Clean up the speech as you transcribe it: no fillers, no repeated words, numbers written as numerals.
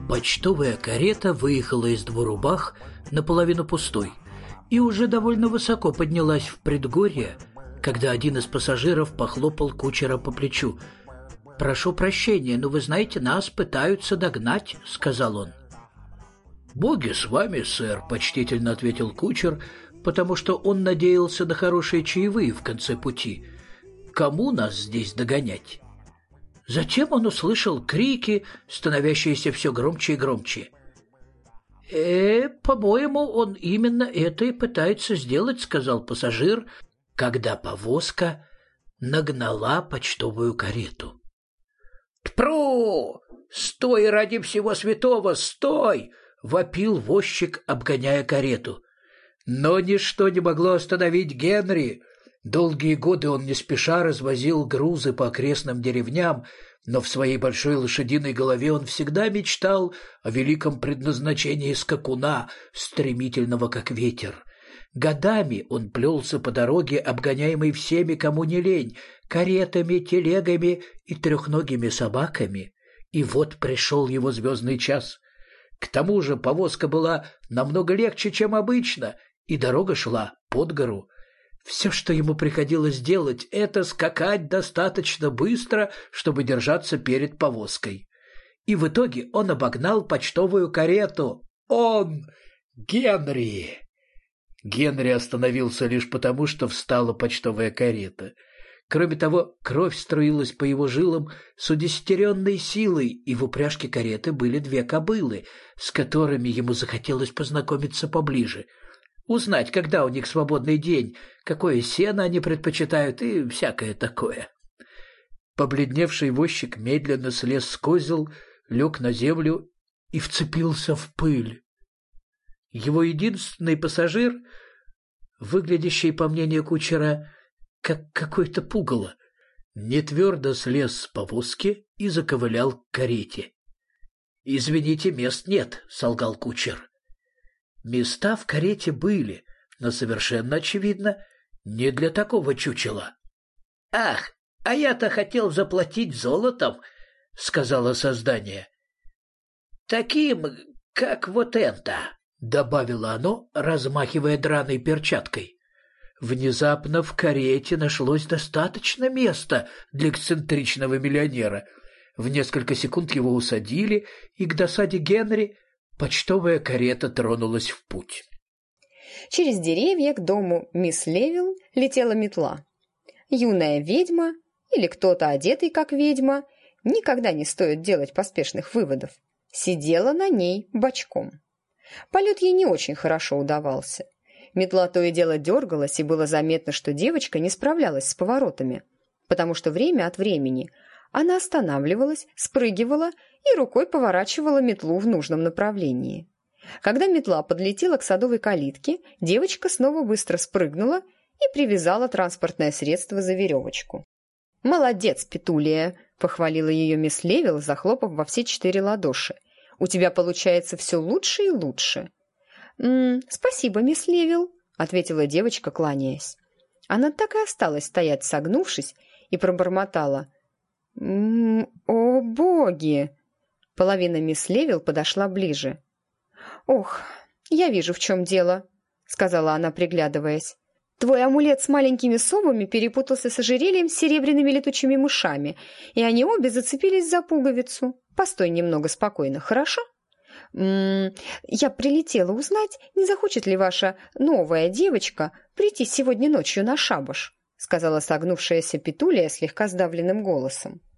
Почтовая карета выехала из Двурубах наполовину пустой и уже довольно высоко поднялась в предгорье, когда один из пассажиров похлопал кучера по плечу. «Прошу прощения, но вы знаете, нас пытаются догнать», — сказал он. «Боги с вами, сэр», — почтительно ответил кучер, потому что он надеялся на хорошие чаевые в конце пути. «Кому нас здесь догонять?» Затем он услышал крики, становящиеся все громче и громче. «По-моему, он именно это и пытается сделать», — сказал пассажир, когда повозка нагнала почтовую карету. «Тпру! Стой, ради всего святого, стой!» — вопил возчик, обгоняя карету. Но ничто не могло остановить Генри. Долгие годы он не спеша развозил грузы по окрестным деревням, но в своей большой лошадиной голове он всегда мечтал о великом предназначении скакуна, стремительного как ветер. Годами он плелся по дороге, обгоняемый всеми, кому не лень, каретами, телегами и трехногими собаками. И вот пришел его звездный час. К тому же повозка была намного легче, чем обычно, и дорога шла под гору. Все, что ему приходилось делать, это скакать достаточно быстро, чтобы держаться перед повозкой. И в итоге он обогнал почтовую карету. Он! Генри! Генри остановился лишь потому, что встала почтовая карета. Кроме того, кровь струилась по его жилам с удесятеренной силой, и в упряжке кареты были две кобылы, с которыми ему захотелось познакомиться поближе. Узнать, когда у них свободный день, какое сено они предпочитают и всякое такое. Побледневший возчик медленно слез с козел, лег на землю и вцепился в пыль. Его единственный пассажир, выглядящий, по мнению кучера, как какое-то пугало, нетвердо слез с повозки и заковылял к карете. «Извините, мест нет», — солгал кучер. Места в карете были, но совершенно очевидно, не для такого чучела. «Ах, а я-то хотел заплатить золотом», — сказала создание. «Таким, как вот это», — добавило оно, размахивая драной перчаткой. Внезапно в карете нашлось достаточно места для эксцентричного миллионера. В несколько секунд его усадили, и к досаде Генри почтовая карета тронулась в путь. Через деревья к дому мисс Левил летела метла. Юная ведьма, или кто-то одетый как ведьма, никогда не стоит делать поспешных выводов, сидела на ней бочком. Полет ей не очень хорошо удавался. Метла то и дело дергалась, и было заметно, что девочка не справлялась с поворотами, потому что время от времени она останавливалась, спрыгивала и рукой поворачивала метлу в нужном направлении. Когда метла подлетела к садовой калитке, девочка снова быстро спрыгнула и привязала транспортное средство за веревочку. «Молодец, Петулия!» — похвалила ее мисс Левил, захлопав во все 4 ладоши. «У тебя получается все лучше и лучше». «Спасибо, мисс Левил», — ответила девочка, кланяясь. Она так и осталась стоять, согнувшись, и пробормотала. «О, боги!» Половина мисс Левил подошла ближе. «Ох, я вижу, в чем дело», — сказала она, приглядываясь. «Твой амулет с маленькими совами перепутался с ожерельем с серебряными летучими мышами, и они обе зацепились за пуговицу. Постой немного спокойно, хорошо?» «Я прилетела узнать, не захочет ли ваша новая девочка прийти сегодня ночью на шабаш», сказала согнувшаяся Петулия слегка сдавленным голосом.